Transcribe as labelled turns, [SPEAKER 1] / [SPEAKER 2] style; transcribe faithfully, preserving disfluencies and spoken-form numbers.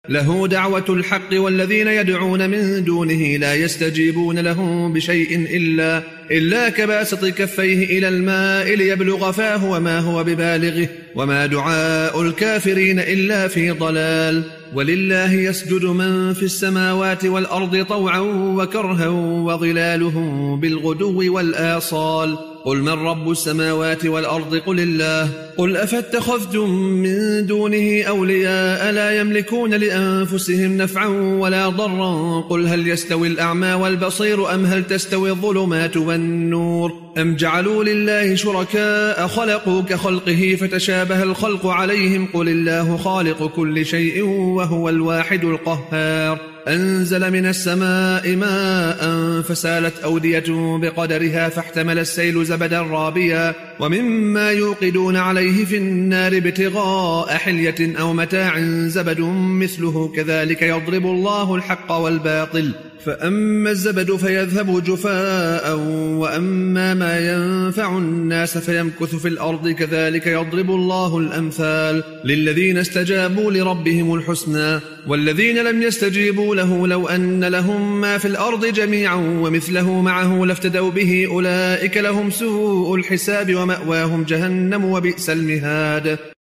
[SPEAKER 1] له دعوة الحق والذين يدعون من دونه لا يستجيبون لهم بشيء إلا, إلا كباسط كفيه إلى الماء ليبلغ فاه وما هو ببالغه وما دعاء الكافرين إلا في ضلال. ولله يسجد من في السماوات والأرض طوعا وكرها وظلالهم بالغدو والآصال. قل من رب السماوات والأرض قل الله. قل أفاتخذتم من دونه أولياء لا يملكون لأنفسهم نفعا ولا ضرا. قل هل يستوي الأعمى والبصير أم هل تستوي الظلمات والنور أم جعلوا لله شركاء خلقوا كخلقه فتشابه الخلق عليهم. قل الله خالق كل شيء وهو الواحد القهار. أنزل من السماء ماء فسالت أودية بقدرها فاحتمل السيل زبدا رابيا ومما يوقدون عليه في النار ابتغاء حلية أو متاع زبد مثله كذلك يضرب الله الحق والباطل. فأما الزبد فيذهب جفاء وأما ما ينفع الناس فيمكث في الأرض كذلك يضرب الله الأمثال. للذين استجابوا لربهم الحسنى والذين لم يستجيبوا له لو أن لهم ما في الأرض جميعا ومثله معه لافتدوا به أولئك لهم سوء الحساب ومأواهم جهنم وبئس المهاد.